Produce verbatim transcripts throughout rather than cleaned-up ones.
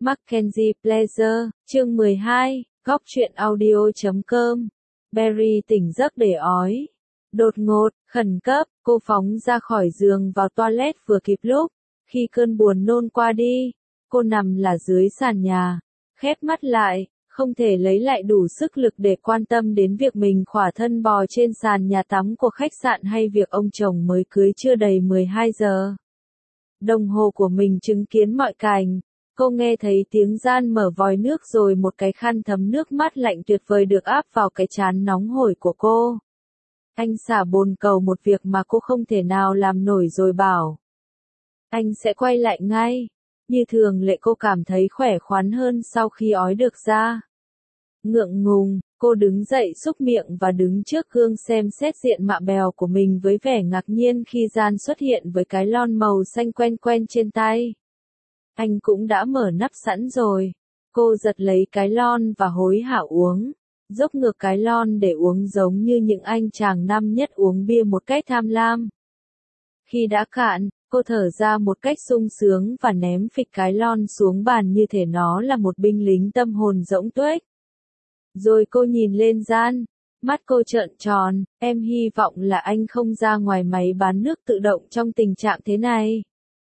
Mackenzie Pleasure, chương mười hai, góc truyện audio chấm com. Barry tỉnh giấc để ói. Đột ngột, khẩn cấp, cô phóng ra khỏi giường vào toilet vừa kịp lúc. Khi cơn buồn nôn qua đi, cô nằm là dưới sàn nhà, khép mắt lại, không thể lấy lại đủ sức lực để quan tâm đến việc mình khỏa thân bò trên sàn nhà tắm của khách sạn hay việc ông chồng mới cưới chưa đầy mười hai giờ. Đồng hồ của mình chứng kiến mọi cảnh. Cô nghe thấy tiếng Gian mở vòi nước rồi một cái khăn thấm nước mát lạnh tuyệt vời được áp vào cái trán nóng hổi của cô. Anh xả bồn cầu một việc mà cô không thể nào làm nổi rồi bảo. Anh sẽ quay lại ngay. Như thường lệ cô cảm thấy khỏe khoắn hơn sau khi ói được ra. Ngượng ngùng, cô đứng dậy xúc miệng và đứng trước gương xem xét diện mạo bèo của mình với vẻ ngạc nhiên khi Gian xuất hiện với cái lon màu xanh quen quen trên tay. Anh cũng đã mở nắp sẵn rồi. Cô giật lấy cái lon và hối hả uống. Dốc ngược cái lon để uống giống như những anh chàng năm nhất uống bia một cách tham lam. Khi đã cạn, cô thở ra một cách sung sướng và ném phịch cái lon xuống bàn như thể nó là một binh lính tâm hồn rỗng tuếch. Rồi cô nhìn lên Gian. Mắt cô trợn tròn, em hy vọng là anh không ra ngoài máy bán nước tự động trong tình trạng thế này.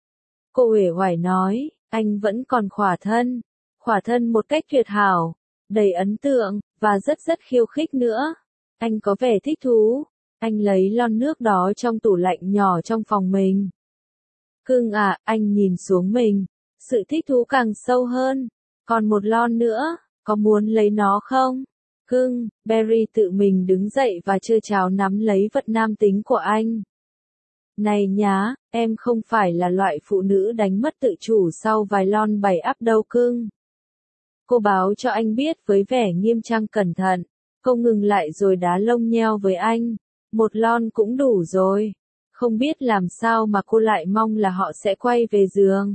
Cô uể oải nói, anh vẫn còn khỏa thân. Khỏa thân một cách tuyệt hảo, đầy ấn tượng, và rất rất khiêu khích nữa. Anh có vẻ thích thú. Anh lấy lon nước đó trong tủ lạnh nhỏ trong phòng mình. Cưng à, anh nhìn xuống mình. Sự thích thú càng sâu hơn. Còn một lon nữa, có muốn lấy nó không? Cưng, Barry tự mình đứng dậy và trơ tráo nắm lấy vật nam tính của anh. Này nhá, em không phải là loại phụ nữ đánh mất tự chủ sau vài lon bảy ắp đâu cưng. Cô báo cho anh biết với vẻ nghiêm trang cẩn thận. Cô ngừng lại rồi đá lông nheo với anh. Một lon cũng đủ rồi. Không biết làm sao mà cô lại mong là họ sẽ quay về giường.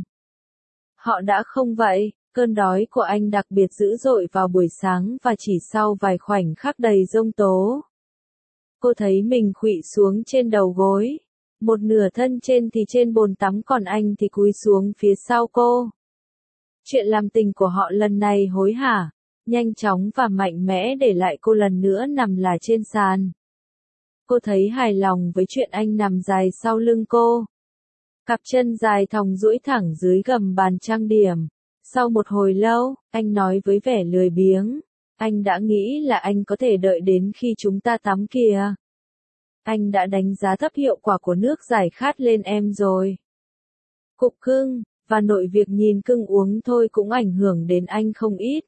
Họ đã không vậy. Cơn đói của anh đặc biệt dữ dội vào buổi sáng và chỉ sau vài khoảnh khắc đầy giông tố. Cô thấy mình khuỵu xuống trên đầu gối. Một nửa thân trên thì trên bồn tắm còn anh thì cúi xuống phía sau cô. Chuyện làm tình của họ lần này hối hả, nhanh chóng và mạnh mẽ để lại cô lần nữa nằm là trên sàn. Cô thấy hài lòng với chuyện anh nằm dài sau lưng cô. Cặp chân dài thòng duỗi thẳng dưới gầm bàn trang điểm. Sau một hồi lâu, anh nói với vẻ lười biếng. Anh đã nghĩ là anh có thể đợi đến khi chúng ta tắm kìa. Anh đã đánh giá thấp hiệu quả của nước giải khát lên em rồi. Cục cưng, và nội việc nhìn cưng uống thôi cũng ảnh hưởng đến anh không ít.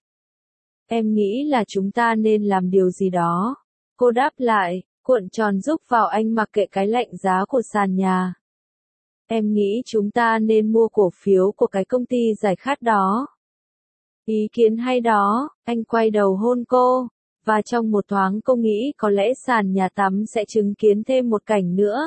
Em nghĩ là chúng ta nên làm điều gì đó. Cô đáp lại, cuộn tròn giúp vào anh mặc kệ cái lạnh giá của sàn nhà. Em nghĩ chúng ta nên mua cổ phiếu của cái công ty giải khát đó. Ý kiến hay đó, anh quay đầu hôn cô. Và trong một thoáng cô nghĩ có lẽ sàn nhà tắm sẽ chứng kiến thêm một cảnh nữa.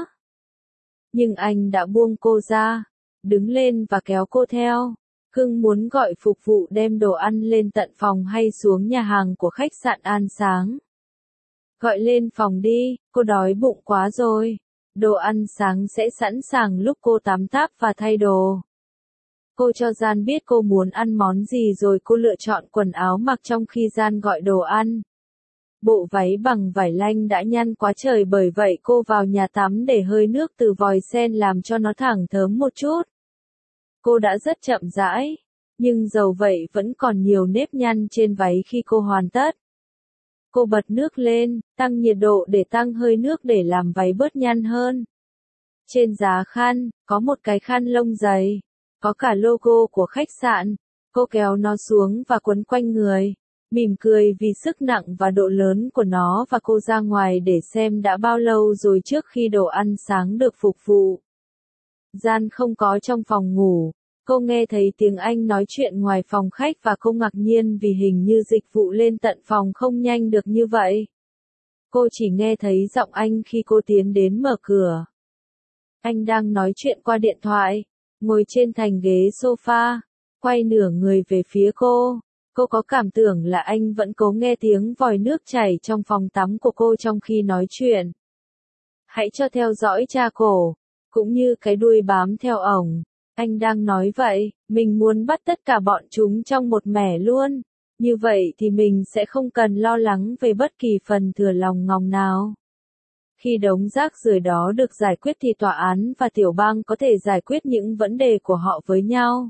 Nhưng anh đã buông cô ra, đứng lên và kéo cô theo. Cưng muốn gọi phục vụ đem đồ ăn lên tận phòng hay xuống nhà hàng của khách sạn An Sáng. Gọi lên phòng đi, cô đói bụng quá rồi. Đồ ăn sáng sẽ sẵn sàng lúc cô tắm táp và thay đồ. Cô cho Gian biết cô muốn ăn món gì rồi cô lựa chọn quần áo mặc trong khi Gian gọi đồ ăn. Bộ váy bằng vải lanh đã nhăn quá trời bởi vậy cô vào nhà tắm để hơi nước từ vòi sen làm cho nó thẳng thớm một chút. Cô đã rất chậm rãi, nhưng dầu vậy vẫn còn nhiều nếp nhăn trên váy khi cô hoàn tất. Cô bật nước lên, tăng nhiệt độ để tăng hơi nước để làm váy bớt nhăn hơn. Trên giá khăn, có một cái khăn lông dày, có cả logo của khách sạn. Cô kéo nó xuống và quấn quanh người. Mỉm cười vì sức nặng và độ lớn của nó và cô ra ngoài để xem đã bao lâu rồi trước khi đồ ăn sáng được phục vụ. Gian không có trong phòng ngủ. Cô nghe thấy tiếng anh nói chuyện ngoài phòng khách và cô ngạc nhiên vì hình như dịch vụ lên tận phòng không nhanh được như vậy. Cô chỉ nghe thấy giọng anh khi cô tiến đến mở cửa. Anh đang nói chuyện qua điện thoại, ngồi trên thành ghế sofa, quay nửa người về phía cô. Cô có cảm tưởng là anh vẫn cố nghe tiếng vòi nước chảy trong phòng tắm của cô trong khi nói chuyện. Hãy cho theo dõi cha cổ, cũng như cái đuôi bám theo ổng. Anh đang nói vậy, mình muốn bắt tất cả bọn chúng trong một mẻ luôn. Như vậy thì mình sẽ không cần lo lắng về bất kỳ phần thừa lòng ngòng nào. Khi đống rác rưởi đó được giải quyết thì tòa án và tiểu bang có thể giải quyết những vấn đề của họ với nhau.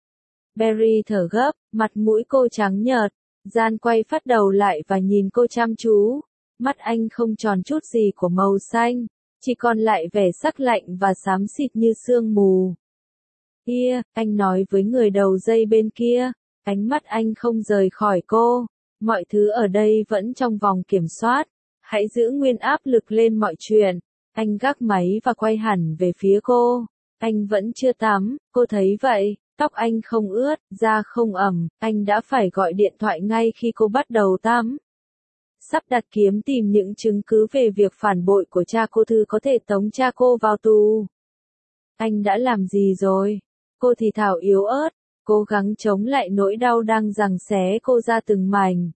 Barry thở gấp, mặt mũi cô trắng nhợt. Gian quay phát đầu lại và nhìn cô chăm chú. Mắt anh không tròn chút gì của màu xanh, chỉ còn lại vẻ sắc lạnh và xám xịt như sương mù. Kia, anh nói với người đầu dây bên kia, ánh mắt anh không rời khỏi cô. Mọi thứ ở đây vẫn trong vòng kiểm soát. Hãy giữ nguyên áp lực lên mọi chuyện. Anh gác máy và quay hẳn về phía cô. Anh vẫn chưa tắm, cô thấy vậy. Tóc anh không ướt, da không ẩm, anh đã phải gọi điện thoại ngay khi cô bắt đầu tắm. Sắp đặt kiếm tìm những chứng cứ về việc phản bội của cha cô Thư có thể tống cha cô vào tù. Anh đã làm gì rồi? Cô thì thào yếu ớt, cố gắng chống lại nỗi đau đang giằng xé cô ra từng mảnh.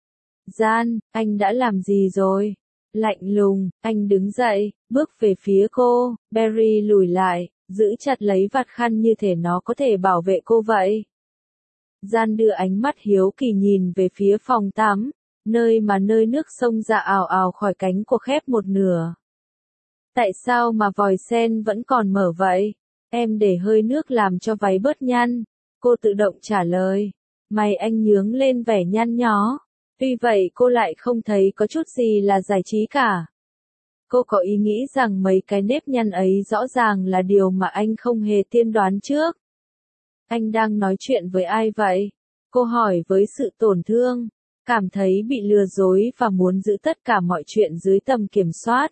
Gian, anh đã làm gì rồi? Lạnh lùng, anh đứng dậy, bước về phía cô. Barry lùi lại, giữ chặt lấy vạt khăn như thể nó có thể bảo vệ cô vậy. Gian đưa ánh mắt hiếu kỳ nhìn về phía phòng tắm, nơi mà nơi nước sông ra ào ào khỏi cánh của khép một nửa. Tại sao mà vòi sen vẫn còn mở vậy? Em để hơi nước làm cho váy bớt nhăn. Cô tự động trả lời. Mày anh nhướng lên vẻ nhăn nhó. Tuy vậy cô lại không thấy có chút gì là giải trí cả. Cô có ý nghĩ rằng mấy cái nếp nhăn ấy rõ ràng là điều mà anh không hề tiên đoán trước. Anh đang nói chuyện với ai vậy? Cô hỏi với sự tổn thương, cảm thấy bị lừa dối và muốn giữ tất cả mọi chuyện dưới tầm kiểm soát.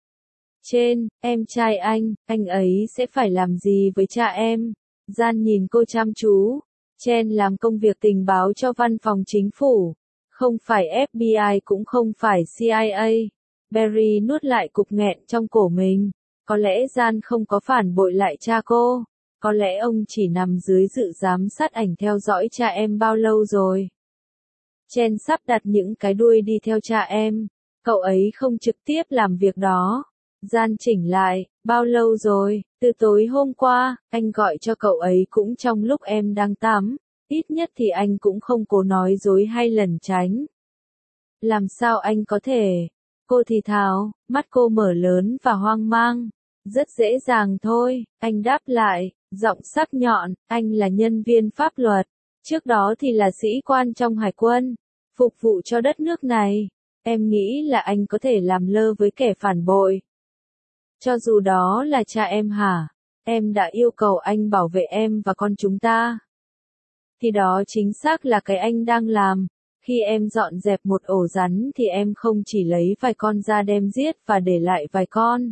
Trên, em trai anh, anh ấy sẽ phải làm gì với cha em? Gian nhìn cô chăm chú. Chen làm công việc tình báo cho văn phòng chính phủ. Không phải ép bê i cũng không phải xê i a. Barry nuốt lại cục nghẹn trong cổ mình. Có lẽ Gian không có phản bội lại cha cô. Có lẽ ông chỉ nằm dưới sự giám sát ảnh theo dõi cha em bao lâu rồi. Chen sắp đặt những cái đuôi đi theo cha em. Cậu ấy không trực tiếp làm việc đó. Gian chỉnh lại, bao lâu rồi? Từ tối hôm qua, anh gọi cho cậu ấy cũng trong lúc em đang tắm. Ít nhất thì anh cũng không cố nói dối hay lẩn tránh. Làm sao anh có thể? Cô thì thào, mắt cô mở lớn và hoang mang. Rất dễ dàng thôi, anh đáp lại, giọng sắc nhọn, anh là nhân viên pháp luật. Trước đó thì là sĩ quan trong hải quân, phục vụ cho đất nước này. Em nghĩ là anh có thể làm lơ với kẻ phản bội. Cho dù đó là cha em hả? Em đã yêu cầu anh bảo vệ em và con chúng ta. Thì đó chính xác là cái anh đang làm. Khi em dọn dẹp một ổ rắn thì em không chỉ lấy vài con ra đem giết và để lại vài con.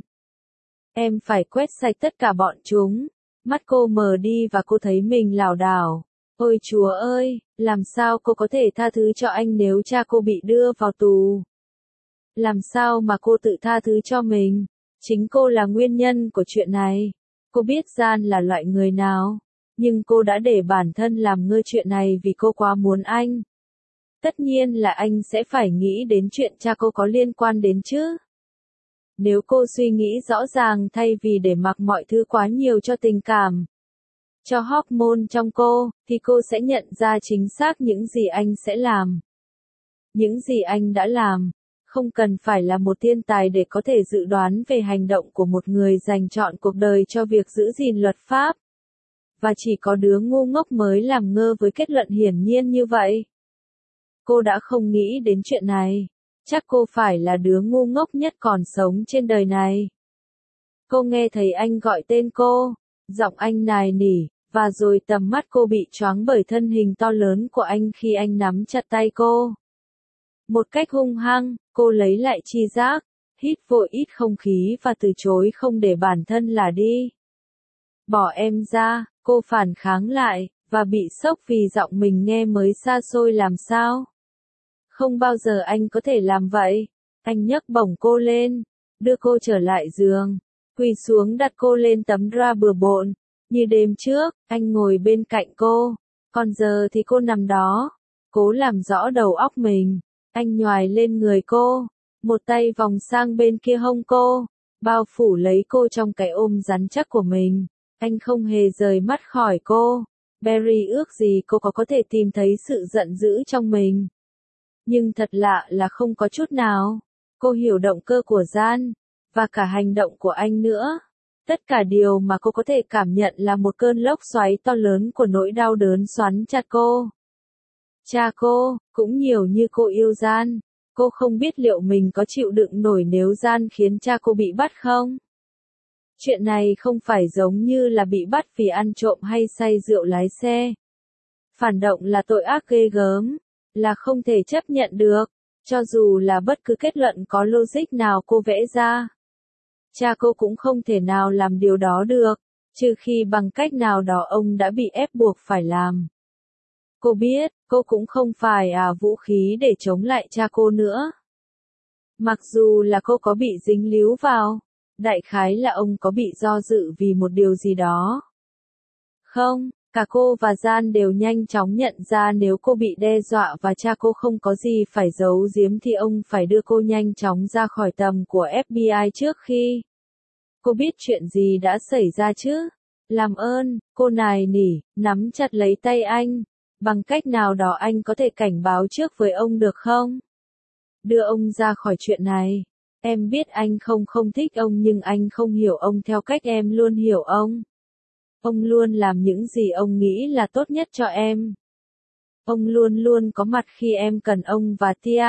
Em phải quét sạch tất cả bọn chúng. Mắt cô mờ đi và cô thấy mình lảo đảo. Ôi Chúa ơi, làm sao cô có thể tha thứ cho anh nếu cha cô bị đưa vào tù? Làm sao mà cô tự tha thứ cho mình? Chính cô là nguyên nhân của chuyện này. Cô biết Gian là loại người nào, nhưng cô đã để bản thân làm ngơ chuyện này vì cô quá muốn anh. Tất nhiên là anh sẽ phải nghĩ đến chuyện cha cô có liên quan đến chứ. Nếu cô suy nghĩ rõ ràng thay vì để mặc mọi thứ quá nhiều cho tình cảm, cho hormone trong cô, thì cô sẽ nhận ra chính xác những gì anh sẽ làm. Những gì anh đã làm. Không cần phải là một thiên tài để có thể dự đoán về hành động của một người dành trọn cuộc đời cho việc giữ gìn luật pháp. Và chỉ có đứa ngu ngốc mới làm ngơ với kết luận hiển nhiên như vậy. Cô đã không nghĩ đến chuyện này. Chắc cô phải là đứa ngu ngốc nhất còn sống trên đời này. Cô nghe thấy anh gọi tên cô, giọng anh nài nỉ, và rồi tầm mắt cô bị choáng bởi thân hình to lớn của anh khi anh nắm chặt tay cô. Một cách hung hăng, cô lấy lại tri giác, hít vội ít không khí và từ chối không để bản thân là đi. Bỏ em ra, cô phản kháng lại, và bị sốc vì giọng mình nghe mới xa xôi làm sao. Không bao giờ anh có thể làm vậy. Anh nhấc bổng cô lên, đưa cô trở lại giường, quỳ xuống đặt cô lên tấm drap bừa bộn. Như đêm trước, anh ngồi bên cạnh cô, còn giờ thì cô nằm đó, cố làm rõ đầu óc mình. Anh nhoài lên người cô, một tay vòng sang bên kia hông cô, bao phủ lấy cô trong cái ôm rắn chắc của mình. Anh không hề rời mắt khỏi cô. Barry ước gì cô có có thể tìm thấy sự giận dữ trong mình. Nhưng thật lạ là không có chút nào. Cô hiểu động cơ của Jan, và cả hành động của anh nữa. Tất cả điều mà cô có thể cảm nhận là một cơn lốc xoáy to lớn của nỗi đau đớn xoắn chặt cô. Cha cô, cũng nhiều như cô yêu Jan. Cô không biết liệu mình có chịu đựng nổi nếu Jan khiến cha cô bị bắt không? Chuyện này không phải giống như là bị bắt vì ăn trộm hay say rượu lái xe. Phản động là tội ác ghê gớm, là không thể chấp nhận được, cho dù là bất cứ kết luận có logic nào cô vẽ ra. Cha cô cũng không thể nào làm điều đó được, trừ khi bằng cách nào đó ông đã bị ép buộc phải làm. Cô biết, cô cũng không phải à vũ khí để chống lại cha cô nữa. Mặc dù là cô có bị dính líu vào, đại khái là ông có bị do dự vì một điều gì đó. Không, cả cô và Jan đều nhanh chóng nhận ra nếu cô bị đe dọa và cha cô không có gì phải giấu giếm thì ông phải đưa cô nhanh chóng ra khỏi tầm của ép bê i trước khi. Cô biết chuyện gì đã xảy ra chứ? Làm ơn, cô nài nỉ, nắm chặt lấy tay anh. Bằng cách nào đó anh có thể cảnh báo trước với ông được không? Đưa ông ra khỏi chuyện này. Em biết anh không không thích ông nhưng anh không hiểu ông theo cách em luôn hiểu ông. Ông luôn làm những gì ông nghĩ là tốt nhất cho em. Ông luôn luôn có mặt khi em cần ông và Tia.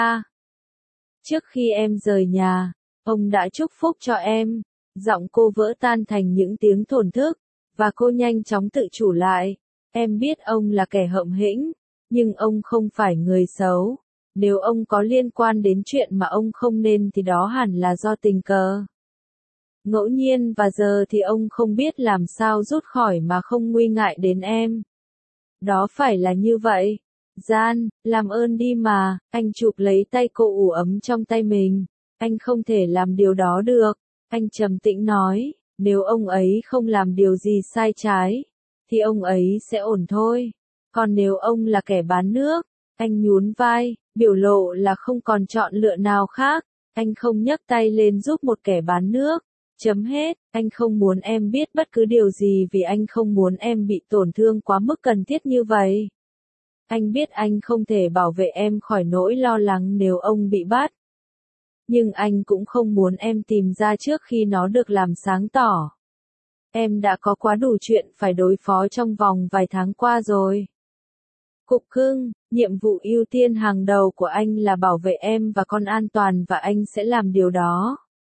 Trước khi em rời nhà, ông đã chúc phúc cho em. Giọng cô vỡ tan thành những tiếng thổn thức, và cô nhanh chóng tự chủ lại. Em biết ông là kẻ hậm hĩnh, nhưng ông không phải người xấu. Nếu ông có liên quan đến chuyện mà ông không nên thì đó hẳn là do tình cờ. Ngẫu nhiên và giờ thì ông không biết làm sao rút khỏi mà không nguy ngại đến em. Đó phải là như vậy. Jan, làm ơn đi mà, anh chụp lấy tay cô ủ ấm trong tay mình. Anh không thể làm điều đó được. Anh trầm tĩnh nói, nếu ông ấy không làm điều gì sai trái, thì ông ấy sẽ ổn thôi. Còn nếu ông là kẻ bán nước, anh nhún vai, biểu lộ là không còn chọn lựa nào khác. Anh không nhấc tay lên giúp một kẻ bán nước. Chấm hết, anh không muốn em biết bất cứ điều gì vì anh không muốn em bị tổn thương quá mức cần thiết như vậy. Anh biết anh không thể bảo vệ em khỏi nỗi lo lắng nếu ông bị bắt. Nhưng anh cũng không muốn em tìm ra trước khi nó được làm sáng tỏ. Em đã có quá đủ chuyện phải đối phó trong vòng vài tháng qua rồi. Cục cưng, nhiệm vụ ưu tiên hàng đầu của anh là bảo vệ em và con an toàn và anh sẽ làm điều đó.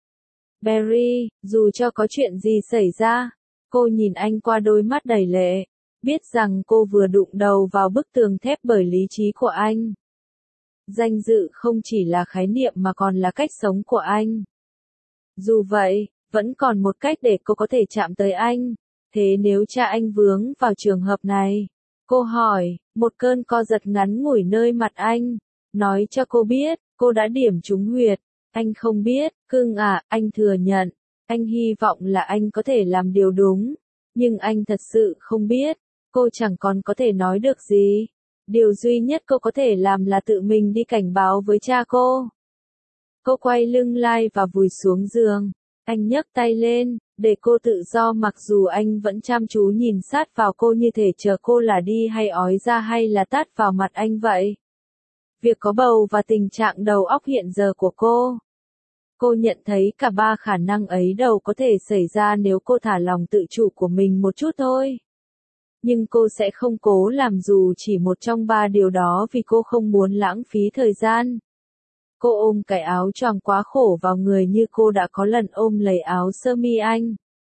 Barry, dù cho có chuyện gì xảy ra, cô nhìn anh qua đôi mắt đầy lệ, biết rằng cô vừa đụng đầu vào bức tường thép bởi lý trí của anh. Danh dự không chỉ là khái niệm mà còn là cách sống của anh. Dù vậy, vẫn còn một cách để cô có thể chạm tới anh. Thế nếu cha anh vướng vào trường hợp này? Cô hỏi, một cơn co giật ngắn ngủi nơi mặt anh. Nói cho cô biết, cô đã điểm trúng huyệt. Anh không biết, cưng à, anh thừa nhận. Anh hy vọng là anh có thể làm điều đúng. Nhưng anh thật sự không biết. Cô chẳng còn có thể nói được gì. Điều duy nhất cô có thể làm là tự mình đi cảnh báo với cha cô. Cô quay lưng lại và vùi xuống giường. Anh nhấc tay lên, để cô tự do mặc dù anh vẫn chăm chú nhìn sát vào cô như thể chờ cô là đi hay ói ra hay là tát vào mặt anh vậy. Việc có bầu và tình trạng đầu óc hiện giờ của cô. Cô nhận thấy cả ba khả năng ấy đều có thể xảy ra nếu cô thả lòng tự chủ của mình một chút thôi. Nhưng cô sẽ không cố làm dù chỉ một trong ba điều đó vì cô không muốn lãng phí thời gian. Cô ôm cái áo choàng quá khổ vào người như cô đã có lần ôm lấy áo sơ mi anh.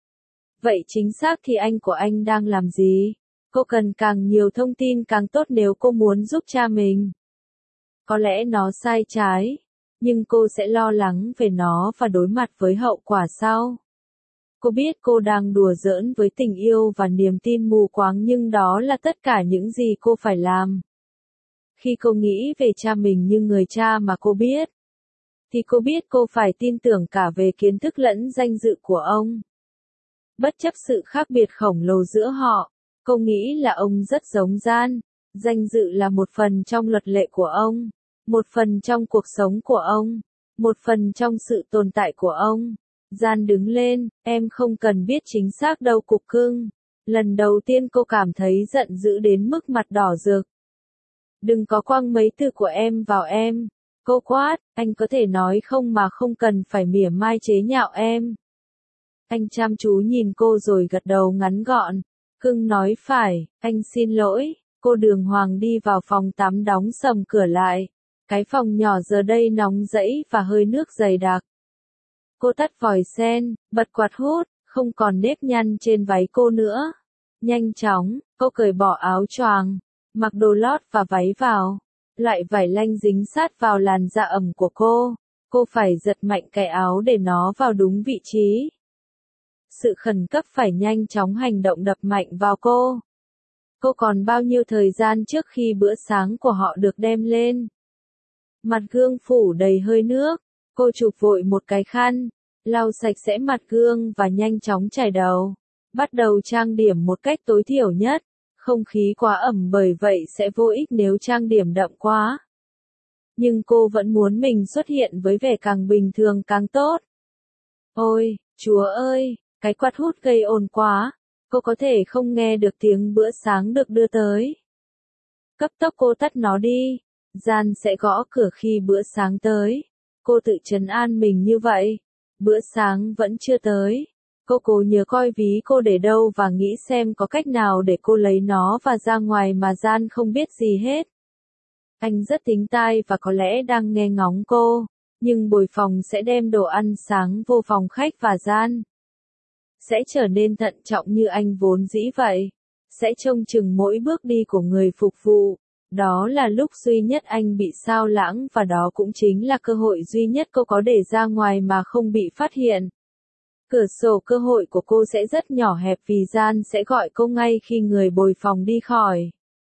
Vậy chính xác thì anh của anh đang làm gì? Cô cần càng nhiều thông tin càng tốt nếu cô muốn giúp cha mình. Có lẽ nó sai trái, nhưng cô sẽ lo lắng về nó và đối mặt với hậu quả sau. Cô biết cô đang đùa giỡn với tình yêu và niềm tin mù quáng nhưng đó là tất cả những gì cô phải làm. Khi cô nghĩ về cha mình như người cha mà cô biết, thì cô biết cô phải tin tưởng cả về kiến thức lẫn danh dự của ông. Bất chấp sự khác biệt khổng lồ giữa họ, cô nghĩ là ông rất giống Jan. Danh dự là một phần trong luật lệ của ông, một phần trong cuộc sống của ông, một phần trong sự tồn tại của ông. Gian đứng lên, em không cần biết chính xác đâu cục cưng. Lần đầu tiên cô cảm thấy giận dữ đến mức mặt đỏ rực. Đừng có quăng mấy từ của em vào em. Cô quát, anh có thể nói không mà không cần phải mỉa mai chế nhạo em. Anh chăm chú nhìn cô rồi gật đầu ngắn gọn. Cưng nói phải, anh xin lỗi. Cô đường hoàng đi vào phòng tắm đóng sầm cửa lại. Cái phòng nhỏ giờ đây nóng rẫy và hơi nước dày đặc. Cô tắt vòi sen, bật quạt hút, không còn nếp nhăn trên váy cô nữa. Nhanh chóng, cô cởi bỏ áo choàng, mặc đồ lót và váy vào. Loại vải lanh dính sát vào làn da ẩm của cô. Cô phải giật mạnh cái áo để nó vào đúng vị trí. Sự khẩn cấp phải nhanh chóng hành động đập mạnh vào cô. Cô còn bao nhiêu thời gian trước khi bữa sáng của họ được đem lên? Mặt gương phủ đầy hơi nước. Cô chụp vội một cái khăn, lau sạch sẽ mặt gương và nhanh chóng chải đầu. Bắt đầu trang điểm một cách tối thiểu nhất. Không khí quá ẩm bởi vậy sẽ vô ích nếu trang điểm đậm quá. Nhưng cô vẫn muốn mình xuất hiện với vẻ càng bình thường càng tốt. Ôi, Chúa ơi, cái quạt hút gây ồn quá. Cô có thể không nghe được tiếng bữa sáng được đưa tới. Cấp tốc cô tắt nó đi. Gian sẽ gõ cửa khi bữa sáng tới. Cô tự trấn an mình như vậy. Bữa sáng vẫn chưa tới. Cô cố nhớ coi ví cô để đâu và nghĩ xem có cách nào để cô lấy nó và ra ngoài mà Gian không biết gì hết. Anh rất tính tai và có lẽ đang nghe ngóng cô. Nhưng bồi phòng sẽ đem đồ ăn sáng vô phòng khách và Gian sẽ trở nên thận trọng như anh vốn dĩ vậy. Sẽ trông chừng mỗi bước đi của người phục vụ. Đó là lúc duy nhất anh bị sao lãng và đó cũng chính là cơ hội duy nhất cô có để ra ngoài mà không bị phát hiện. Cửa sổ cơ hội của cô sẽ rất nhỏ hẹp vì Gian sẽ gọi cô ngay khi người bồi phòng đi khỏi.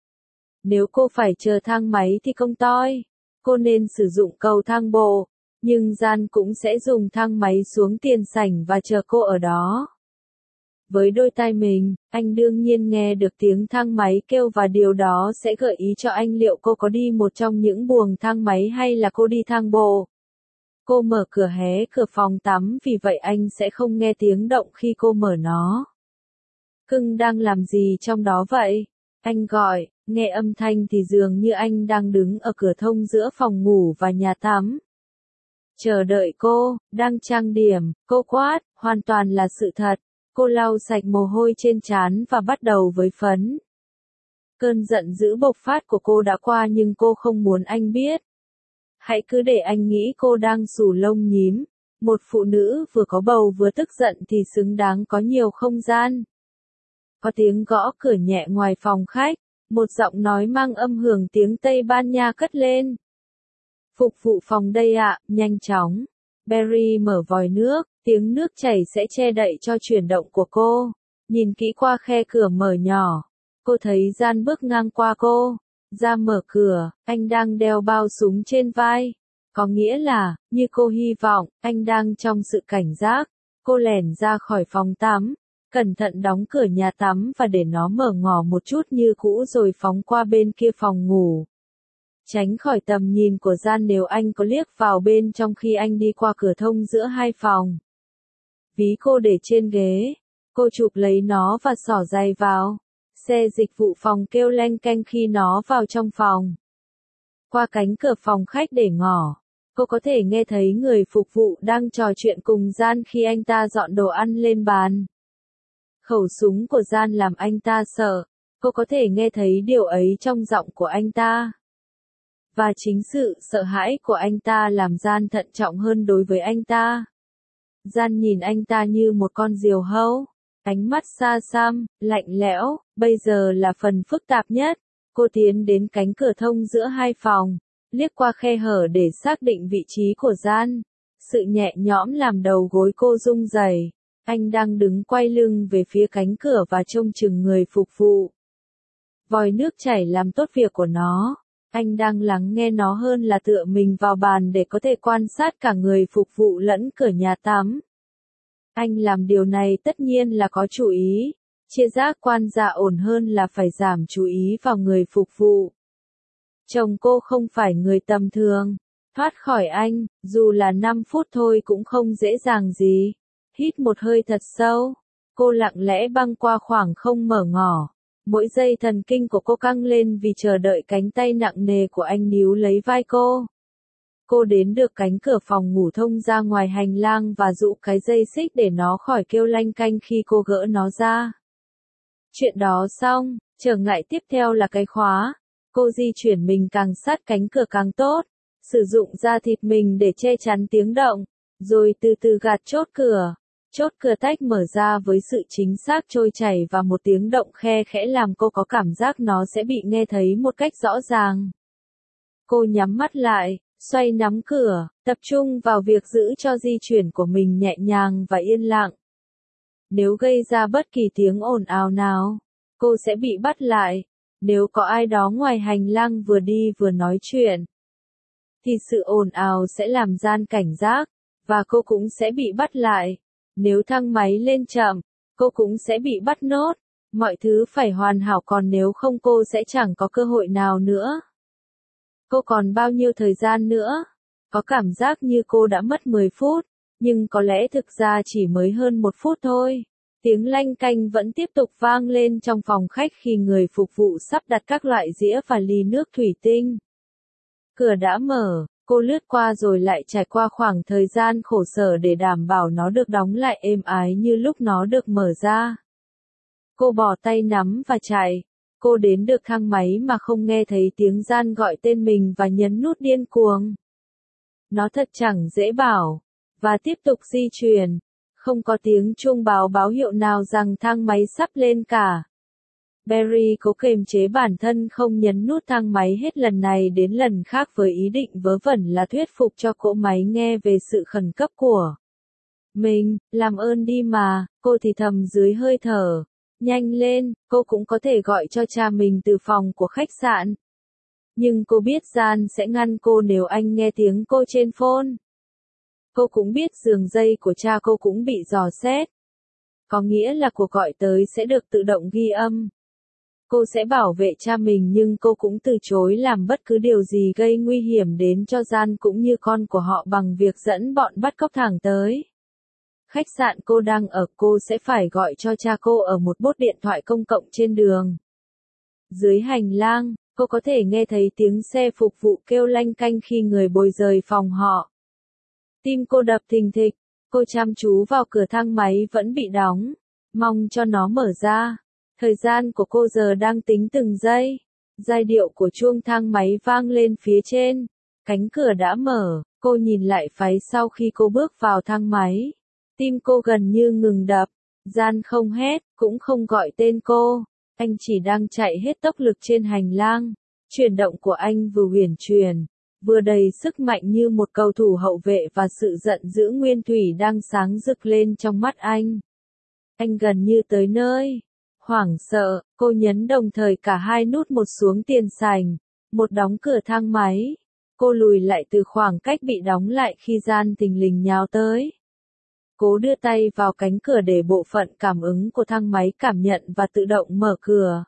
Nếu cô phải chờ thang máy thì không toi. Cô nên sử dụng cầu thang bộ. Nhưng Gian cũng sẽ dùng thang máy xuống tiền sảnh và chờ cô ở đó. Với đôi tai mình, anh đương nhiên nghe được tiếng thang máy kêu và điều đó sẽ gợi ý cho anh liệu cô có đi một trong những buồng thang máy hay là cô đi thang bộ. Cô mở cửa hé cửa phòng tắm vì vậy anh sẽ không nghe tiếng động khi cô mở nó. Cưng đang làm gì trong đó vậy? Anh gọi, nghe âm thanh thì dường như anh đang đứng ở cửa thông giữa phòng ngủ và nhà tắm. Chờ đợi cô, đang trang điểm, cô quát, hoàn toàn là sự thật. Cô lau sạch mồ hôi trên trán và bắt đầu với phấn. Cơn giận dữ bộc phát của cô đã qua nhưng cô không muốn anh biết. Hãy cứ để anh nghĩ cô đang xù lông nhím. Một phụ nữ vừa có bầu vừa tức giận thì xứng đáng có nhiều không gian. Có tiếng gõ cửa nhẹ ngoài phòng khách. Một giọng nói mang âm hưởng tiếng Tây Ban Nha cất lên. Phục vụ phòng đây ạ, nhanh chóng. Barry mở vòi nước, tiếng nước chảy sẽ che đậy cho chuyển động của cô. Nhìn kỹ qua khe cửa mở nhỏ. Cô thấy Gian bước ngang qua cô. Ra mở cửa, anh đang đeo bao súng trên vai. Có nghĩa là, như cô hy vọng, anh đang trong sự cảnh giác. Cô lẻn ra khỏi phòng tắm. Cẩn thận đóng cửa nhà tắm và để nó mở ngỏ một chút như cũ rồi phóng qua bên kia phòng ngủ. Tránh khỏi tầm nhìn của Gian nếu anh có liếc vào bên trong khi anh đi qua cửa thông giữa hai phòng. Ví cô để trên ghế. Cô chụp lấy nó và xỏ giày vào. Xe dịch vụ phòng kêu leng keng khi nó vào trong phòng. Qua cánh cửa phòng khách để ngỏ. Cô có thể nghe thấy người phục vụ đang trò chuyện cùng Gian khi anh ta dọn đồ ăn lên bàn. Khẩu súng của Gian làm anh ta sợ. Cô có thể nghe thấy điều ấy trong giọng của anh ta. Và chính sự sợ hãi của anh ta làm Gian thận trọng hơn đối với anh ta. Gian nhìn anh ta như một con diều hâu. Ánh mắt xa xăm, lạnh lẽo, bây giờ là phần phức tạp nhất. Cô tiến đến cánh cửa thông giữa hai phòng, liếc qua khe hở để xác định vị trí của Gian. Sự nhẹ nhõm làm đầu gối cô rung rẩy. Anh đang đứng quay lưng về phía cánh cửa và trông chừng người phục vụ. Vòi nước chảy làm tốt việc của nó. Anh đang lắng nghe nó hơn là tựa mình vào bàn để có thể quan sát cả người phục vụ lẫn cửa nhà tắm. Anh làm điều này tất nhiên là có chủ ý. Chia giác quan dạ ổn hơn là phải giảm chú ý vào người phục vụ. Chồng cô không phải người tầm thường. Thoát khỏi anh, dù là năm phút thôi cũng không dễ dàng gì. Hít một hơi thật sâu, cô lặng lẽ băng qua khoảng không mở ngỏ. Mỗi giây thần kinh của cô căng lên vì chờ đợi cánh tay nặng nề của anh níu lấy vai cô. Cô đến được cánh cửa phòng ngủ thông ra ngoài hành lang và dụ cái dây xích để nó khỏi kêu lanh canh khi cô gỡ nó ra. Chuyện đó xong, trở ngại tiếp theo là cái khóa. Cô di chuyển mình càng sát cánh cửa càng tốt, sử dụng da thịt mình để che chắn tiếng động, rồi từ từ gạt chốt cửa. Chốt cửa tách mở ra với sự chính xác trôi chảy và một tiếng động khe khẽ làm cô có cảm giác nó sẽ bị nghe thấy một cách rõ ràng. Cô nhắm mắt lại, xoay nắm cửa, tập trung vào việc giữ cho di chuyển của mình nhẹ nhàng và yên lặng. Nếu gây ra bất kỳ tiếng ồn ào nào, cô sẽ bị bắt lại. Nếu có ai đó ngoài hành lang vừa đi vừa nói chuyện, thì sự ồn ào sẽ làm gian cảnh giác, và cô cũng sẽ bị bắt lại. Nếu thang máy lên chậm, cô cũng sẽ bị bắt nốt. Mọi thứ phải hoàn hảo, còn nếu không cô sẽ chẳng có cơ hội nào nữa. Cô còn bao nhiêu thời gian nữa? Có cảm giác như cô đã mất mười phút, nhưng có lẽ thực ra chỉ mới hơn một phút thôi. Tiếng lanh canh vẫn tiếp tục vang lên trong phòng khách khi người phục vụ sắp đặt các loại dĩa và ly nước thủy tinh. Cửa đã mở, cô lướt qua rồi lại trải qua khoảng thời gian khổ sở để đảm bảo nó được đóng lại êm ái như lúc nó được mở ra. Cô bỏ tay nắm và chạy. Cô đến được thang máy mà không nghe thấy tiếng gian gọi tên mình và nhấn nút điên cuồng. Nó thật chẳng dễ bảo. Và tiếp tục di chuyển. Không có tiếng chuông báo báo hiệu nào rằng thang máy sắp lên cả. Barry cố kiềm chế bản thân không nhấn nút thang máy hết lần này đến lần khác với ý định vớ vẩn là thuyết phục cho cỗ máy nghe về sự khẩn cấp của mình. Làm ơn đi mà, cô thì thầm dưới hơi thở. Nhanh lên, cô cũng có thể gọi cho cha mình từ phòng của khách sạn. Nhưng cô biết Gian sẽ ngăn cô nếu anh nghe tiếng cô trên phone. Cô cũng biết giường dây của cha cô cũng bị dò xét. Có nghĩa là cuộc gọi tới sẽ được tự động ghi âm. Cô sẽ bảo vệ cha mình nhưng cô cũng từ chối làm bất cứ điều gì gây nguy hiểm đến cho Gian cũng như con của họ bằng việc dẫn bọn bắt cóc thẳng tới khách sạn cô đang ở. Cô sẽ phải gọi cho cha cô ở một bốt điện thoại công cộng trên đường. Dưới hành lang, cô có thể nghe thấy tiếng xe phục vụ kêu lanh canh khi người bồi rời phòng họ. Tim cô đập thình thịch, cô chăm chú vào cửa thang máy vẫn bị đóng, mong cho nó mở ra. Thời gian của cô giờ đang tính từng giây. Giai điệu của chuông thang máy vang lên phía trên. Cánh cửa đã mở, cô nhìn lại phía sau khi cô bước vào thang máy. Tim cô gần như ngừng đập. Gian không hét, cũng không gọi tên cô. Anh chỉ đang chạy hết tốc lực trên hành lang. Chuyển động của anh vừa huyền chuyển, vừa đầy sức mạnh như một cầu thủ hậu vệ và sự giận dữ nguyên thủy đang sáng rực lên trong mắt anh. Anh gần như tới nơi. Hoảng sợ, cô nhấn đồng thời cả hai nút, một xuống tiền sảnh, một đóng cửa thang máy. Cô lùi lại từ khoảng cách bị đóng lại khi Gian thình lình nhào tới. Cố đưa tay vào cánh cửa để bộ phận cảm ứng của thang máy cảm nhận và tự động mở cửa.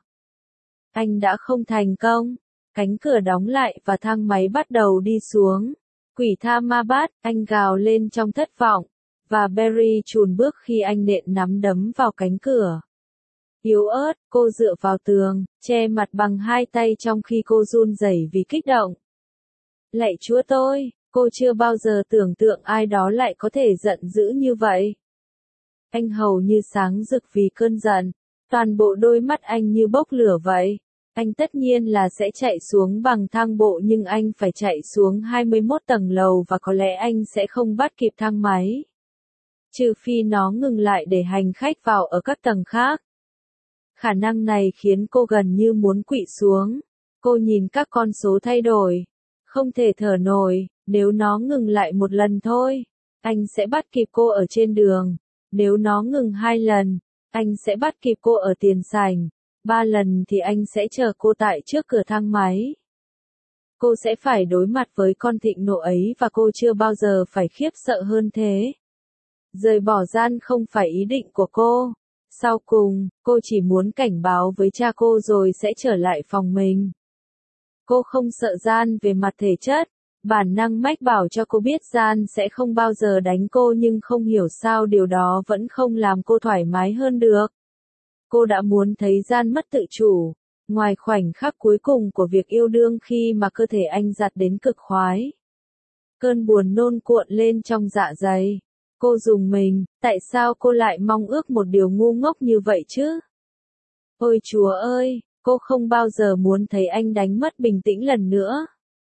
Anh đã không thành công. Cánh cửa đóng lại và thang máy bắt đầu đi xuống. Quỷ tha ma bát, anh gào lên trong thất vọng. Và Barry chùn bước khi anh nện nắm đấm vào cánh cửa. Yếu ớt, cô dựa vào tường, che mặt bằng hai tay trong khi cô run rẩy vì kích động. Lạy Chúa tôi, cô chưa bao giờ tưởng tượng ai đó lại có thể giận dữ như vậy. Anh hầu như sáng rực vì cơn giận, toàn bộ đôi mắt anh như bốc lửa vậy. Anh tất nhiên là sẽ chạy xuống bằng thang bộ nhưng anh phải chạy xuống hai mươi mốt tầng lầu và có lẽ anh sẽ không bắt kịp thang máy. Trừ phi nó ngừng lại để hành khách vào ở các tầng khác. Khả năng này khiến cô gần như muốn quỵ xuống. Cô nhìn các con số thay đổi. Không thể thở nổi, nếu nó ngừng lại một lần thôi, anh sẽ bắt kịp cô ở trên đường. Nếu nó ngừng hai lần, anh sẽ bắt kịp cô ở tiền sảnh. Ba lần thì anh sẽ chờ cô tại trước cửa thang máy. Cô sẽ phải đối mặt với con thịnh nộ ấy và cô chưa bao giờ phải khiếp sợ hơn thế. Rời bỏ Gian không phải ý định của cô. Sau cùng, cô chỉ muốn cảnh báo với cha cô rồi sẽ trở lại phòng mình. Cô không sợ Gian về mặt thể chất, Bản năng mách bảo cho cô biết Gian sẽ không bao giờ đánh cô nhưng không hiểu sao điều đó vẫn không làm cô thoải mái hơn được. Cô đã muốn thấy Gian mất tự chủ. Ngoài khoảnh khắc cuối cùng của việc yêu đương khi mà cơ thể anh giặt đến cực khoái. Cơn buồn nôn cuộn lên trong dạ dày. Cô rùng mình, tại sao cô lại mong ước một điều ngu ngốc như vậy chứ? Ôi Chúa ơi, cô không bao giờ muốn thấy anh đánh mất bình tĩnh lần nữa.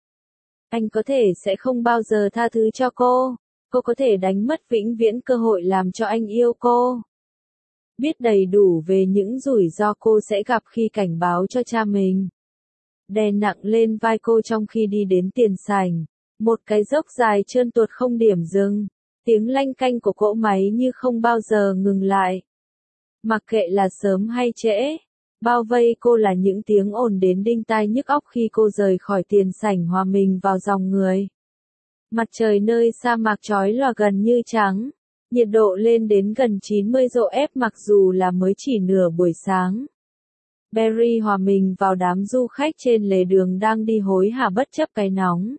Anh có thể sẽ không bao giờ tha thứ cho cô. Cô có thể đánh mất vĩnh viễn cơ hội làm cho anh yêu cô. Biết đầy đủ về những rủi ro cô sẽ gặp khi cảnh báo cho cha mình. Đè nặng lên vai cô trong khi đi đến tiền sảnh. Một cái dốc dài trơn tuột không điểm dừng. Tiếng lanh canh của cỗ máy như không bao giờ ngừng lại. Mặc kệ là sớm hay trễ. Bao vây cô là những tiếng ồn đến đinh tai nhức óc khi cô rời khỏi tiền sảnh hòa mình vào dòng người. Mặt trời nơi sa mạc chói lòa gần như trắng. Nhiệt độ lên đến gần chín mươi độ F mặc dù là mới chỉ nửa buổi sáng. Barry hòa mình vào đám du khách trên lề đường đang đi hối hả bất chấp cái nóng.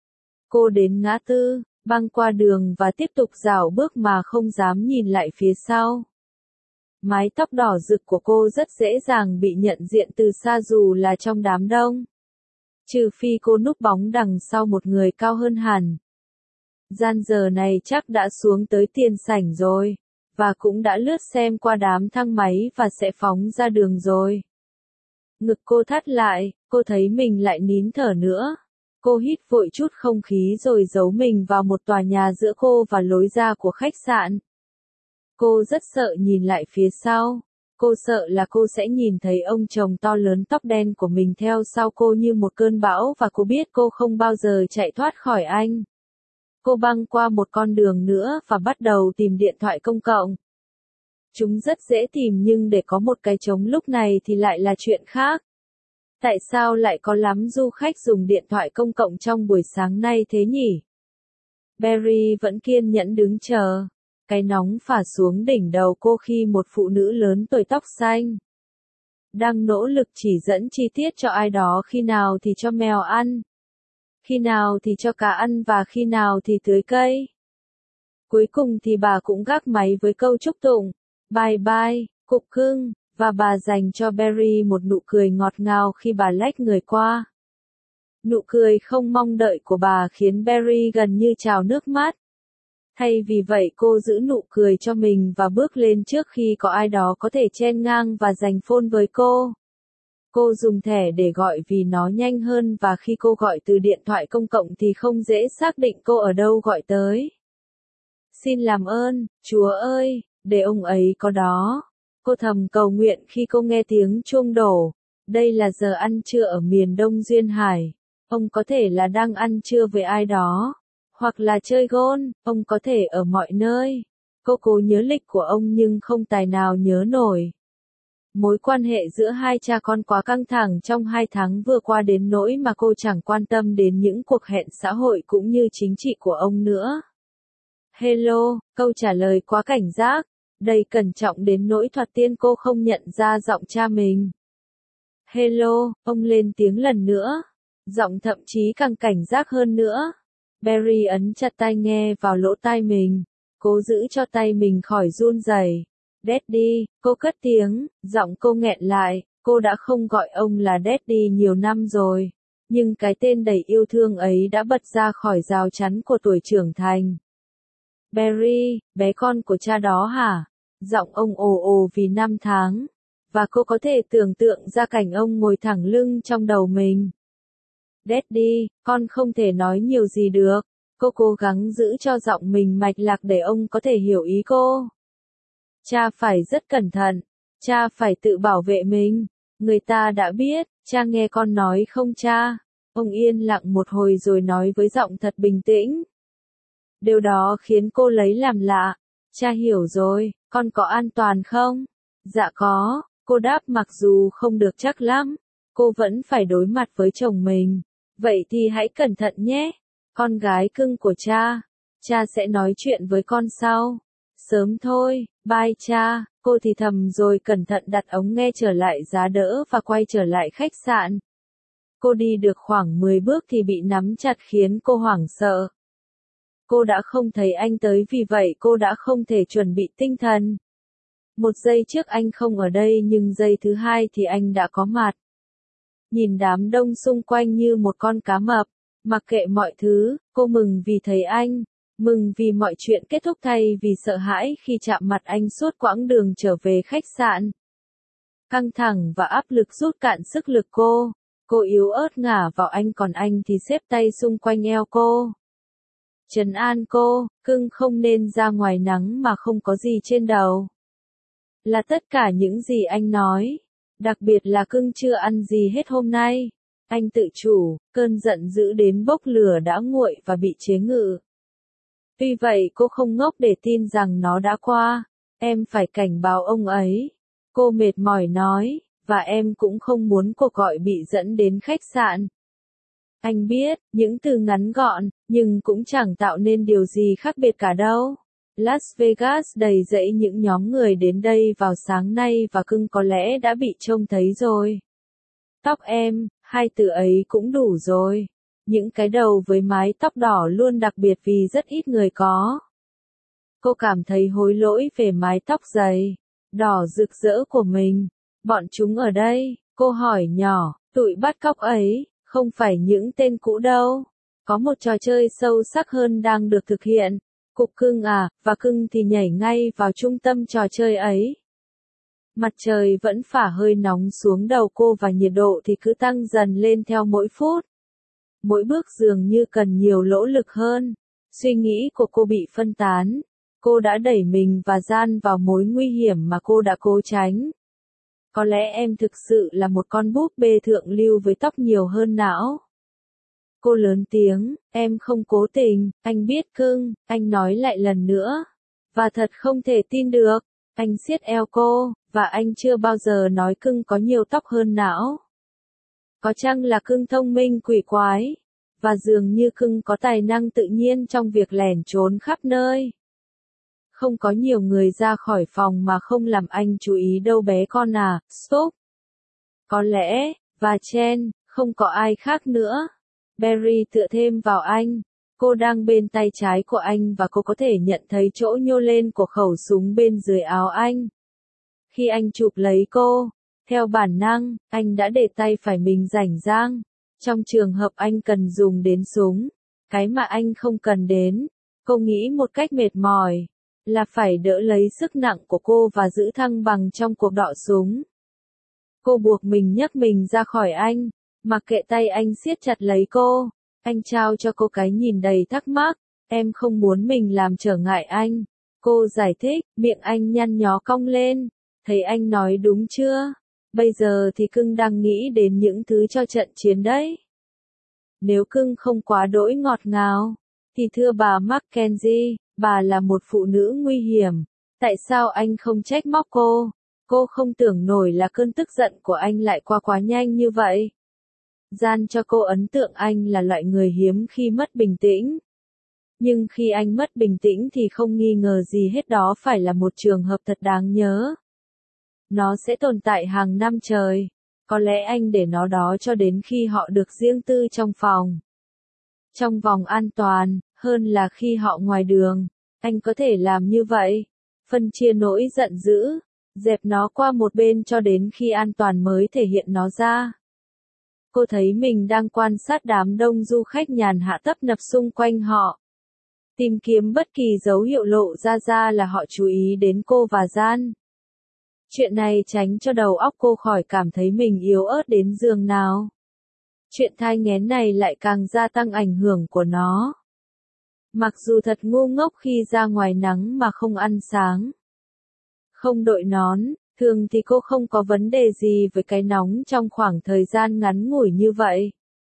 Cô đến ngã tư, băng qua đường và tiếp tục dạo bước mà không dám nhìn lại phía sau. Mái tóc đỏ rực của cô rất dễ dàng bị nhận diện từ xa dù là trong đám đông. Trừ phi cô núp bóng đằng sau một người cao hơn hẳn. Gian giờ này chắc đã xuống tới tiền sảnh rồi, và cũng đã lướt xem qua đám thang máy và sẽ phóng ra đường rồi. Ngực cô thắt lại, cô thấy mình lại nín thở nữa. Cô hít vội chút không khí rồi giấu mình vào một tòa nhà giữa cô và lối ra của khách sạn. Cô rất sợ nhìn lại phía sau. Cô sợ là cô sẽ nhìn thấy ông chồng to lớn tóc đen của mình theo sau cô như một cơn bão và cô biết cô không bao giờ chạy thoát khỏi anh. Cô băng qua một con đường nữa và bắt đầu tìm điện thoại công cộng. Chúng rất dễ tìm nhưng để có một cái trống lúc này thì lại là chuyện khác. Tại sao lại có lắm du khách dùng điện thoại công cộng trong buổi sáng nay thế nhỉ? Barry vẫn kiên nhẫn đứng chờ. Cái nóng phả xuống đỉnh đầu cô khi một phụ nữ lớn tuổi tóc xanh đang nỗ lực chỉ dẫn chi tiết cho ai đó khi nào thì cho mèo ăn, khi nào thì cho cá ăn và khi nào thì tưới cây. Cuối cùng thì bà cũng gác máy với câu chúc tụng, bye bye, cục cưng, và bà dành cho Barry một nụ cười ngọt ngào khi bà lách người qua. Nụ cười không mong đợi của bà khiến Barry gần như trào nước mắt. Thay vì vậy cô giữ nụ cười cho mình và bước lên trước khi có ai đó có thể chen ngang và giành phone với cô. Cô dùng thẻ để gọi vì nó nhanh hơn và khi cô gọi từ điện thoại công cộng thì không dễ xác định cô ở đâu gọi tới. Xin làm ơn, Chúa ơi, để ông ấy có đó. Cô thầm cầu nguyện khi cô nghe tiếng chuông đổ. Đây là giờ ăn trưa ở miền Đông Duyên Hải. Ông có thể là đang ăn trưa với ai đó. Hoặc là chơi gôn, ông có thể ở mọi nơi. Cô cố nhớ lịch của ông nhưng không tài nào nhớ nổi. Mối quan hệ giữa hai cha con quá căng thẳng trong hai tháng vừa qua đến nỗi mà cô chẳng quan tâm đến những cuộc hẹn xã hội cũng như chính trị của ông nữa. Hello, câu trả lời quá cảnh giác, đầy cẩn trọng đến nỗi thoạt tiên cô không nhận ra giọng cha mình. Hello, ông lên tiếng lần nữa. Giọng thậm chí càng cảnh giác hơn nữa. Barry ấn chặt tai nghe vào lỗ tai mình, cố giữ cho tay mình khỏi run rẩy. Daddy, cô cất tiếng, giọng cô nghẹn lại, cô đã không gọi ông là Daddy nhiều năm rồi, nhưng cái tên đầy yêu thương ấy đã bật ra khỏi rào chắn của tuổi trưởng thành. Barry, bé con của cha đó hả? Giọng ông ồ ồ vì năm tháng, và cô có thể tưởng tượng ra cảnh ông ngồi thẳng lưng trong đầu mình. Daddy, con không thể nói nhiều gì được. Cô cố gắng giữ cho giọng mình mạch lạc để ông có thể hiểu ý cô. Cha phải rất cẩn thận. Cha phải tự bảo vệ mình. Người ta đã biết, cha nghe con nói không cha. Ông yên lặng một hồi rồi nói với giọng thật bình tĩnh. Điều đó khiến cô lấy làm lạ. Cha hiểu rồi, con có an toàn không? Dạ có, cô đáp mặc dù không được chắc lắm. Cô vẫn phải đối mặt với chồng mình. Vậy thì hãy cẩn thận nhé. Con gái cưng của cha. Cha sẽ nói chuyện với con sau. Sớm thôi, bye cha. Cô thì thầm rồi cẩn thận đặt ống nghe trở lại giá đỡ và quay trở lại khách sạn. Cô đi được khoảng mười bước thì bị nắm chặt khiến cô hoảng sợ. Cô đã không thấy anh tới vì vậy cô đã không thể chuẩn bị tinh thần. Một giây trước anh không ở đây nhưng giây thứ hai thì anh đã có mặt. Nhìn đám đông xung quanh như một con cá mập, mặc kệ mọi thứ, cô mừng vì thấy anh, mừng vì mọi chuyện kết thúc thay vì sợ hãi khi chạm mặt anh suốt quãng đường trở về khách sạn. Căng thẳng và áp lực rút cạn sức lực cô, cô yếu ớt ngả vào anh còn anh thì xếp tay xung quanh eo cô. Trấn an cô, cưng không nên ra ngoài nắng mà không có gì trên đầu. Là tất cả những gì anh nói. Đặc biệt là cưng chưa ăn gì hết hôm nay. Anh tự chủ, cơn giận dữ đến bốc lửa đã nguội và bị chế ngự. Tuy vậy cô không ngốc để tin rằng nó đã qua. Em phải cảnh báo ông ấy. Cô mệt mỏi nói, và em cũng không muốn cuộc gọi bị dẫn đến khách sạn. Anh biết, những từ ngắn gọn, nhưng cũng chẳng tạo nên điều gì khác biệt cả đâu. Las Vegas đầy rẫy những nhóm người đến đây vào sáng nay và cưng có lẽ đã bị trông thấy rồi. Tóc em, hai từ ấy cũng đủ rồi. Những cái đầu với mái tóc đỏ luôn đặc biệt vì rất ít người có. Cô cảm thấy hối lỗi về mái tóc dày, đỏ rực rỡ của mình. Bọn chúng ở đây, cô hỏi nhỏ, tụi bắt cóc ấy, không phải những tên cũ đâu. Có một trò chơi sâu sắc hơn đang được thực hiện. Cục cưng à, và cưng thì nhảy ngay vào trung tâm trò chơi ấy. Mặt trời vẫn phả hơi nóng xuống đầu cô và nhiệt độ thì cứ tăng dần lên theo mỗi phút. Mỗi bước dường như cần nhiều nỗ lực hơn. Suy nghĩ của cô bị phân tán. Cô đã đẩy mình và Gian vào mối nguy hiểm mà cô đã cố tránh. Có lẽ em thực sự là một con búp bê thượng lưu với tóc nhiều hơn não. Cô lớn tiếng, em không cố tình, anh biết cưng, anh nói lại lần nữa. Và thật không thể tin được, anh siết eo cô, và anh chưa bao giờ nói cưng có nhiều tóc hơn não. Có chăng là cưng thông minh quỷ quái, và dường như cưng có tài năng tự nhiên trong việc lẻn trốn khắp nơi. Không có nhiều người ra khỏi phòng mà không làm anh chú ý đâu bé con à, stop. Có lẽ, và Chen, không có ai khác nữa. Barry tựa thêm vào anh. Cô đang bên tay trái của anh và cô có thể nhận thấy chỗ nhô lên của khẩu súng bên dưới áo anh. Khi anh chụp lấy cô, theo bản năng, anh đã để tay phải mình rảnh rang. Trong trường hợp anh cần dùng đến súng, cái mà anh không cần đến, cô nghĩ một cách mệt mỏi, là phải đỡ lấy sức nặng của cô và giữ thăng bằng trong cuộc đọ súng. Cô buộc mình nhấc mình ra khỏi anh. Mặc kệ tay anh siết chặt lấy cô, anh trao cho cô cái nhìn đầy thắc mắc, em không muốn mình làm trở ngại anh. Cô giải thích, miệng anh nhăn nhó cong lên, thấy anh nói đúng chưa? Bây giờ thì cưng đang nghĩ đến những thứ cho trận chiến đấy. Nếu cưng không quá đỗi ngọt ngào, thì thưa bà Mackenzie, bà là một phụ nữ nguy hiểm. Tại sao anh không trách móc cô? Cô không tưởng nổi là cơn tức giận của anh lại qua quá nhanh như vậy. Gian cho cô ấn tượng anh là loại người hiếm khi mất bình tĩnh. Nhưng khi anh mất bình tĩnh thì không nghi ngờ gì hết đó phải là một trường hợp thật đáng nhớ. Nó sẽ tồn tại hàng năm trời. Có lẽ anh để nó đó cho đến khi họ được riêng tư trong phòng. Trong vòng an toàn, hơn là khi họ ngoài đường. Anh có thể làm như vậy. Phân chia nỗi giận dữ. Dẹp nó qua một bên cho đến khi an toàn mới thể hiện nó ra. Cô thấy mình đang quan sát đám đông du khách nhàn hạ tấp nập xung quanh họ. Tìm kiếm bất kỳ dấu hiệu lộ ra ra là họ chú ý đến cô và Gian. Chuyện này tránh cho đầu óc cô khỏi cảm thấy mình yếu ớt đến giường nào. Chuyện thai nghén này lại càng gia tăng ảnh hưởng của nó. Mặc dù thật ngu ngốc khi ra ngoài nắng mà không ăn sáng. Không đội nón. Thường thì cô không có vấn đề gì với cái nóng trong khoảng thời gian ngắn ngủi như vậy.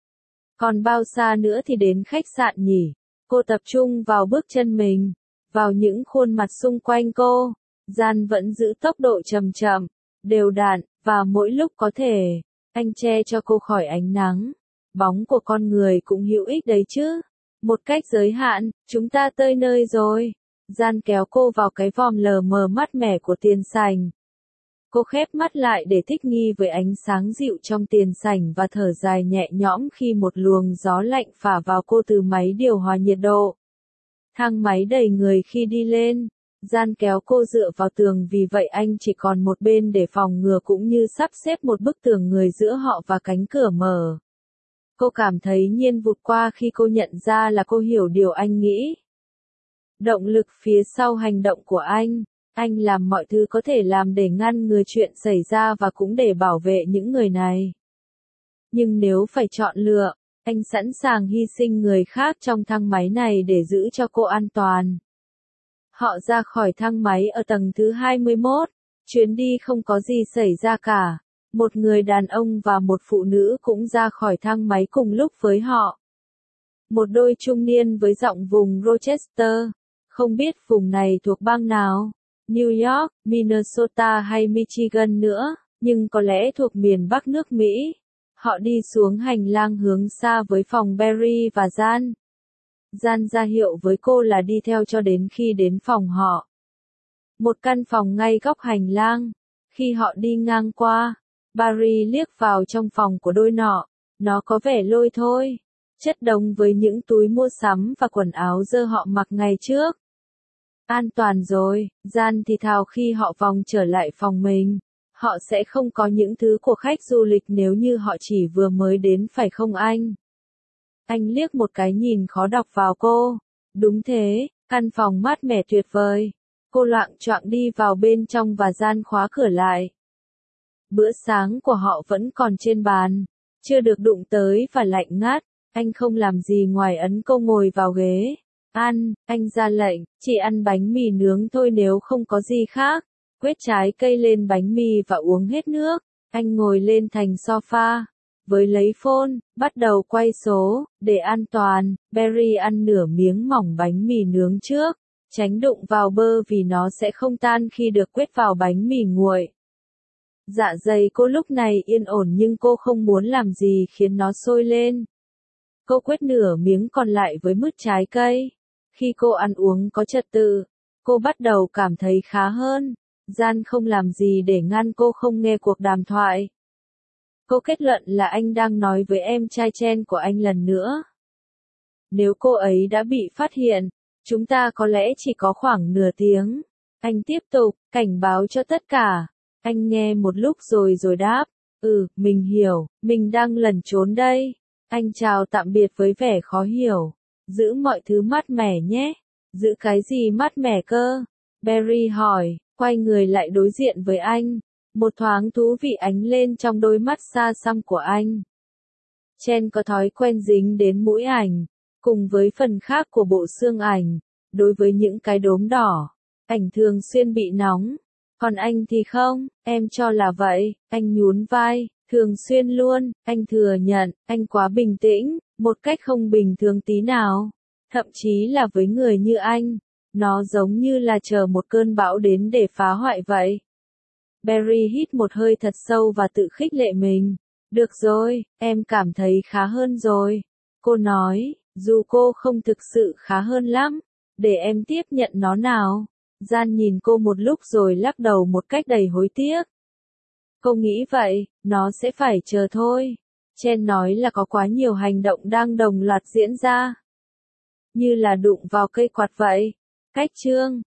Còn bao xa nữa thì đến khách sạn nhỉ? Cô tập trung vào bước chân mình, vào những khuôn mặt xung quanh cô. Gian vẫn giữ tốc độ chậm chậm, đều đặn, và mỗi lúc có thể, anh che cho cô khỏi ánh nắng. Bóng của con người cũng hữu ích đấy chứ. Một cách giới hạn, chúng ta tới nơi rồi. Gian kéo cô vào cái vòm lờ mờ mát mẻ của tiền sảnh. Cô khép mắt lại để thích nghi với ánh sáng dịu trong tiền sảnh và thở dài nhẹ nhõm khi một luồng gió lạnh phả vào cô từ máy điều hòa nhiệt độ. Thang máy đầy người khi đi lên. Gian kéo cô dựa vào tường vì vậy anh chỉ còn một bên để phòng ngừa cũng như sắp xếp một bức tường người giữa họ và cánh cửa mở. Cô cảm thấy nhiên vụt qua khi cô nhận ra là cô hiểu điều anh nghĩ. Động lực phía sau hành động của anh. Anh làm mọi thứ có thể làm để ngăn ngừa chuyện xảy ra và cũng để bảo vệ những người này. Nhưng nếu phải chọn lựa, anh sẵn sàng hy sinh người khác trong thang máy này để giữ cho cô an toàn. Họ ra khỏi thang máy ở tầng thứ hai mươi mốt. Chuyến đi không có gì xảy ra cả. Một người đàn ông và một phụ nữ cũng ra khỏi thang máy cùng lúc với họ. Một đôi trung niên với giọng vùng Rochester. Không biết vùng này thuộc bang nào, New York, Minnesota hay Michigan nữa, nhưng có lẽ thuộc miền Bắc nước Mỹ. Họ đi xuống hành lang hướng xa với phòng Barry và Jan. Jan ra hiệu với cô là đi theo cho đến khi đến phòng họ. Một căn phòng ngay góc hành lang. Khi họ đi ngang qua, Barry liếc vào trong phòng của đôi nọ. Nó có vẻ lôi thôi. Chất đống với những túi mua sắm và quần áo dơ họ mặc ngày trước. An toàn rồi, Jan thì thào khi họ vòng trở lại phòng mình. Họ sẽ không có những thứ của khách du lịch nếu như họ chỉ vừa mới đến phải không anh? Anh liếc một cái nhìn khó đọc vào cô. Đúng thế, căn phòng mát mẻ tuyệt vời. Cô loạng choạng đi vào bên trong và Jan khóa cửa lại. Bữa sáng của họ vẫn còn trên bàn, chưa được đụng tới và lạnh ngắt. Anh không làm gì ngoài ấn cô ngồi vào ghế. Ăn, anh ra lệnh, chỉ ăn bánh mì nướng thôi nếu không có gì khác. Quét trái cây lên bánh mì và uống hết nước. Anh ngồi lên thành sofa. Với lấy phone, bắt đầu quay số. Để an toàn, Barry ăn nửa miếng mỏng bánh mì nướng trước. Tránh đụng vào bơ vì nó sẽ không tan khi được quét vào bánh mì nguội. Dạ dày cô lúc này yên ổn nhưng cô không muốn làm gì khiến nó sôi lên. Cô quét nửa miếng còn lại với mứt trái cây. Khi cô ăn uống có trật tự, cô bắt đầu cảm thấy khá hơn. Jan không làm gì để ngăn cô không nghe cuộc đàm thoại. Cô kết luận là anh đang nói với em trai Chen của anh lần nữa. Nếu cô ấy đã bị phát hiện, chúng ta có lẽ chỉ có khoảng nửa tiếng. Anh tiếp tục, cảnh báo cho tất cả. Anh nghe một lúc rồi rồi đáp. Ừ, mình hiểu, mình đang lẩn trốn đây. Anh chào tạm biệt với vẻ khó hiểu. Giữ mọi thứ mát mẻ nhé. Giữ cái gì mát mẻ cơ? Barry hỏi, quay người lại đối diện với anh. Một thoáng thú vị ánh lên trong đôi mắt xa xăm của anh. Chen có thói quen dính đến mũi ảnh, cùng với phần khác của bộ xương ảnh. Đối với những cái đốm đỏ, ảnh thường xuyên bị nóng. Còn anh thì không, em cho là vậy. Anh nhún vai, thường xuyên luôn. Anh thừa nhận, anh quá bình tĩnh, một cách không bình thường tí nào. Thậm chí là với người như anh, nó giống như là chờ một cơn bão đến để phá hoại vậy. Barry hít một hơi thật sâu và tự khích lệ mình. Được rồi, em cảm thấy khá hơn rồi. Cô nói, dù cô không thực sự khá hơn lắm. Để em tiếp nhận nó nào. Jan nhìn cô một lúc rồi lắc đầu một cách đầy hối tiếc. Cô nghĩ vậy, nó sẽ phải chờ thôi. Chen nói là có quá nhiều hành động đang đồng loạt diễn ra. Như là đụng vào cây quạt vậy. Cách chương